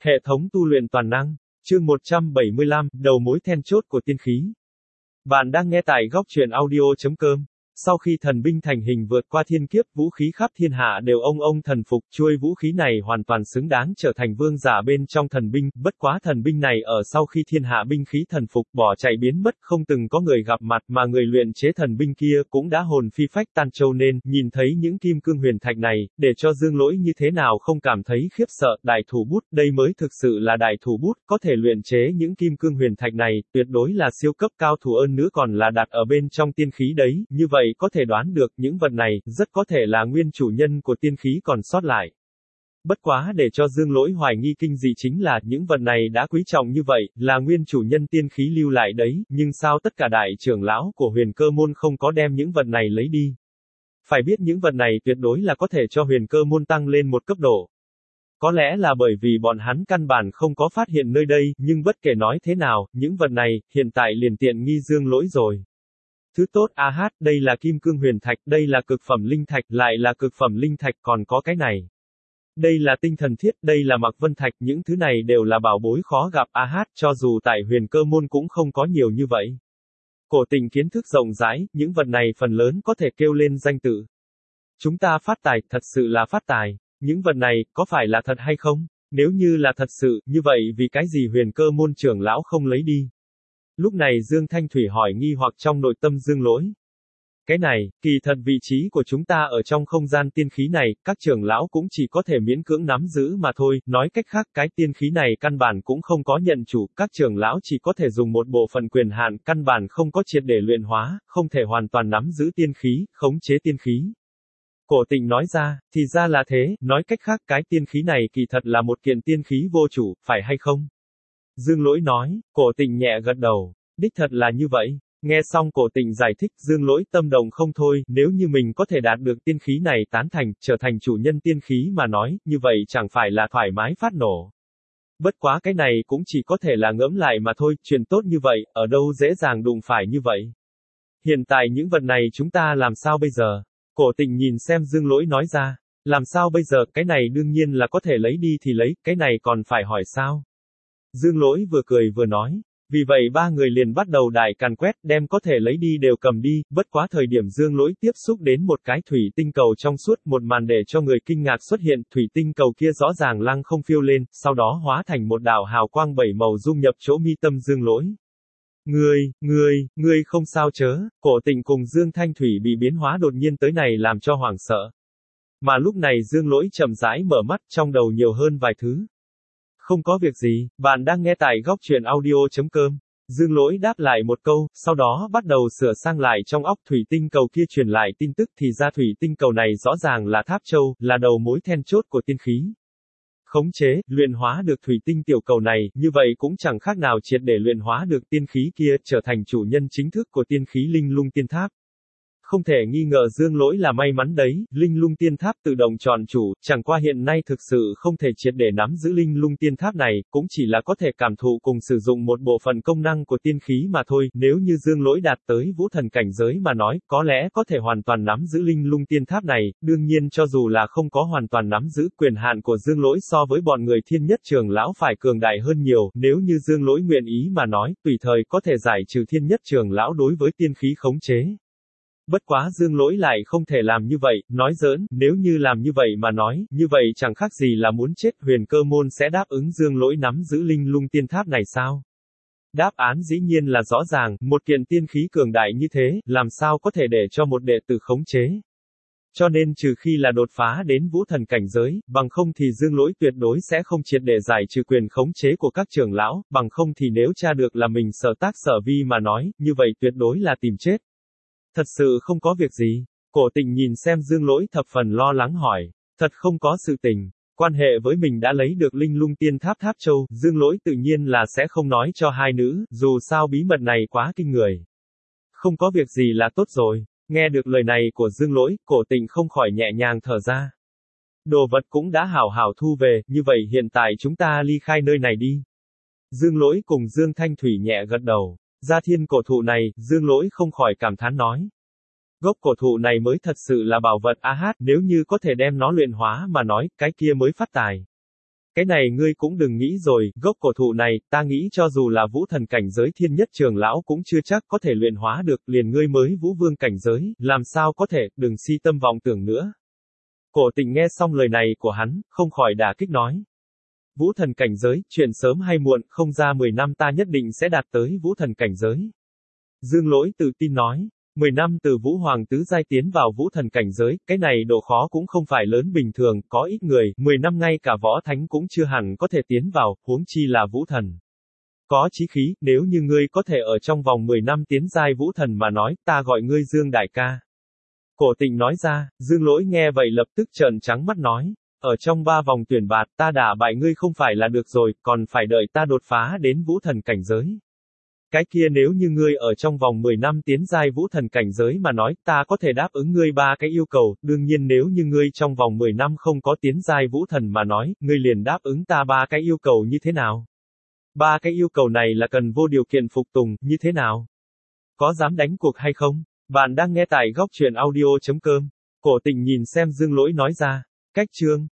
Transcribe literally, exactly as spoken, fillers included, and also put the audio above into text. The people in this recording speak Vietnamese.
Hệ thống tu luyện toàn năng. Chương một trăm bảy mươi lăm, đầu mối then chốt của tiên khí. Bạn đang nghe tại góc truyện audio.com. Sau khi thần binh thành hình vượt qua thiên kiếp, vũ khí khắp thiên hạ đều ông ông thần phục, chuôi vũ khí này hoàn toàn xứng đáng trở thành vương giả bên trong thần binh, bất quá thần binh này ở sau khi thiên hạ binh khí thần phục bỏ chạy biến mất, không từng có người gặp mặt, mà người luyện chế thần binh kia cũng đã hồn phi phách tan châu nên, nhìn thấy những kim cương huyền thạch này, để cho Dương Lỗi như thế nào không cảm thấy khiếp sợ, đại thủ bút, đây mới thực sự là đại thủ bút, có thể luyện chế những kim cương huyền thạch này, tuyệt đối là siêu cấp cao thủ ơn nữa còn là đặt ở bên trong tiên khí đấy, như vậy có thể đoán được những vật này, rất có thể là nguyên chủ nhân của tiên khí còn sót lại. Bất quá để cho Dương Lỗi hoài nghi kinh dị chính là, những vật này đã quý trọng như vậy, là nguyên chủ nhân tiên khí lưu lại đấy, nhưng sao tất cả đại trưởng lão của huyền cơ môn không có đem những vật này lấy đi? Phải biết những vật này tuyệt đối là có thể cho huyền cơ môn tăng lên một cấp độ. Có lẽ là bởi vì bọn hắn căn bản không có phát hiện nơi đây, nhưng bất kể nói thế nào, những vật này, hiện tại liền tiện nghi Dương Lỗi rồi. Thứ tốt, a hát, đây là kim cương huyền thạch, đây là cực phẩm linh thạch, lại là cực phẩm linh thạch, còn có cái này. Đây là tinh thần thiết, đây là mặc vân thạch, những thứ này đều là bảo bối khó gặp, a hát, cho dù tại huyền cơ môn cũng không có nhiều như vậy. Cổ Tình kiến thức rộng rãi, những vật này phần lớn có thể kêu lên danh tự. Chúng ta phát tài, thật sự là phát tài, những vật này, có phải là thật hay không? Nếu như là thật sự, như vậy vì cái gì huyền cơ môn trưởng lão không lấy đi? Lúc này Dương Thanh Thủy hỏi nghi hoặc trong nội tâm Dương Lỗi. Cái này, kỳ thật vị trí của chúng ta ở trong không gian tiên khí này, các trưởng lão cũng chỉ có thể miễn cưỡng nắm giữ mà thôi, nói cách khác cái tiên khí này căn bản cũng không có nhận chủ, các trưởng lão chỉ có thể dùng một bộ phận quyền hạn, căn bản không có triệt để luyện hóa, không thể hoàn toàn nắm giữ tiên khí, khống chế tiên khí. Cổ Tình nói ra, thì ra là thế, nói cách khác cái tiên khí này kỳ thật là một kiện tiên khí vô chủ, phải hay không? Dương Lỗi nói, Cổ Tình nhẹ gật đầu, đích thật là như vậy. Nghe xong Cổ Tình giải thích, Dương Lỗi tâm động không thôi, nếu như mình có thể đạt được tiên khí này tán thành, trở thành chủ nhân tiên khí mà nói, như vậy chẳng phải là thoải mái phát nổ. Bất quá cái này cũng chỉ có thể là ngẫm lại mà thôi, chuyện tốt như vậy, ở đâu dễ dàng đụng phải như vậy. Hiện tại những vật này chúng ta làm sao bây giờ? Cổ Tình nhìn xem Dương Lỗi nói ra, làm sao bây giờ, cái này đương nhiên là có thể lấy đi thì lấy, cái này còn phải hỏi sao? Dương Lỗi vừa cười vừa nói, vì vậy ba người liền bắt đầu đại càn quét, đem có thể lấy đi đều cầm đi, bất quá thời điểm Dương Lỗi tiếp xúc đến một cái thủy tinh cầu trong suốt, một màn để cho người kinh ngạc xuất hiện, thủy tinh cầu kia rõ ràng lăng không phiêu lên, sau đó hóa thành một đạo hào quang bảy màu dung nhập chỗ mi tâm Dương Lỗi. Ngươi, ngươi, ngươi không sao chớ, Cổ Tình cùng Dương Thanh Thủy bị biến hóa đột nhiên tới này làm cho hoảng sợ. Mà lúc này Dương Lỗi chậm rãi mở mắt, trong đầu nhiều hơn vài thứ. Không có việc gì, bạn đang nghe tại góc truyện audio.com. Dương Lỗi đáp lại một câu, sau đó bắt đầu sửa sang lại trong óc thủy tinh cầu kia truyền lại tin tức thì ra thủy tinh cầu này rõ ràng là Tháp Châu, là đầu mối then chốt của tiên khí. Khống chế, luyện hóa được thủy tinh tiểu cầu này, như vậy cũng chẳng khác nào triệt để luyện hóa được tiên khí kia, trở thành chủ nhân chính thức của tiên khí Linh Lung Tiên Tháp. Không thể nghi ngờ Dương Lỗi là may mắn đấy, Linh Lung Tiên Tháp tự động chọn chủ, chẳng qua hiện nay thực sự không thể triệt để nắm giữ Linh Lung Tiên Tháp này, cũng chỉ là có thể cảm thụ cùng sử dụng một bộ phận công năng của tiên khí mà thôi, nếu như Dương Lỗi đạt tới vũ thần cảnh giới mà nói, có lẽ có thể hoàn toàn nắm giữ Linh Lung Tiên Tháp này, đương nhiên cho dù là không có hoàn toàn nắm giữ, quyền hạn của Dương Lỗi so với bọn người thiên nhất trường lão phải cường đại hơn nhiều, nếu như Dương Lỗi nguyện ý mà nói, tùy thời có thể giải trừ thiên nhất trường lão đối với tiên khí khống chế. Bất quá Dương Lỗi lại không thể làm như vậy, nói giỡn, nếu như làm như vậy mà nói, như vậy chẳng khác gì là muốn chết, huyền cơ môn sẽ đáp ứng Dương Lỗi nắm giữ Linh Lung Tiên Tháp này sao? Đáp án dĩ nhiên là rõ ràng, một kiện tiên khí cường đại như thế, làm sao có thể để cho một đệ tử khống chế? Cho nên trừ khi là đột phá đến vũ thần cảnh giới, bằng không thì Dương Lỗi tuyệt đối sẽ không triệt để giải trừ quyền khống chế của các trưởng lão, bằng không thì nếu tra được là mình sở tác sở vi mà nói, như vậy tuyệt đối là tìm chết. Thật sự không có việc gì. Cổ Tình nhìn xem Dương Lỗi thập phần lo lắng hỏi. Thật không có sự tình. Quan hệ với mình đã lấy được Linh Lung Tiên Tháp Tháp Châu, Dương Lỗi tự nhiên là sẽ không nói cho hai nữ, dù sao bí mật này quá kinh người. Không có việc gì là tốt rồi. Nghe được lời này của Dương Lỗi, Cổ Tình không khỏi nhẹ nhàng thở ra. Đồ vật cũng đã hảo hảo thu về, như vậy hiện tại chúng ta ly khai nơi này đi. Dương Lỗi cùng Dương Thanh Thủy nhẹ gật đầu. Gia thiên cổ thụ này, Dương Lỗi không khỏi cảm thán nói. Gốc cổ thụ này mới thật sự là bảo vật a hát, nếu như có thể đem nó luyện hóa mà nói, cái kia mới phát tài. Cái này ngươi cũng đừng nghĩ rồi, gốc cổ thụ này, ta nghĩ cho dù là vũ thần cảnh giới thiên nhất trường lão cũng chưa chắc có thể luyện hóa được, liền ngươi mới vũ vương cảnh giới, làm sao có thể, đừng si tâm vọng tưởng nữa. Cổ Tịnh nghe xong lời này của hắn, không khỏi đả kích nói. Vũ thần cảnh giới, chuyện sớm hay muộn, không ra mười năm ta nhất định sẽ đạt tới vũ thần cảnh giới. Dương Lỗi tự tin nói. mười năm từ vũ hoàng tứ giai tiến vào vũ thần cảnh giới, cái này độ khó cũng không phải lớn bình thường, có ít người, mười năm ngay cả võ thánh cũng chưa hẳn có thể tiến vào, huống chi là vũ thần. Có chí khí, nếu như ngươi có thể ở trong vòng mười năm tiến giai vũ thần mà nói, ta gọi ngươi Dương đại ca. Cổ Tịnh nói ra, Dương Lỗi nghe vậy lập tức trợn trắng mắt nói, ở trong ba vòng tuyển bạt, ta đả bại ngươi không phải là được rồi, còn phải đợi ta đột phá đến vũ thần cảnh giới. Cái kia nếu như ngươi ở trong vòng mười năm tiến giai vũ thần cảnh giới mà nói, ta có thể đáp ứng ngươi ba cái yêu cầu, đương nhiên nếu như ngươi trong vòng mười năm không có tiến giai vũ thần mà nói, ngươi liền đáp ứng ta ba cái yêu cầu như thế nào? Ba cái yêu cầu này là cần vô điều kiện phục tùng, như thế nào? Có dám đánh cuộc hay không? Bạn đang nghe tại góc truyện audio chấm com. Cổ Tịnh nhìn xem Dương Lỗi nói ra. Cách chương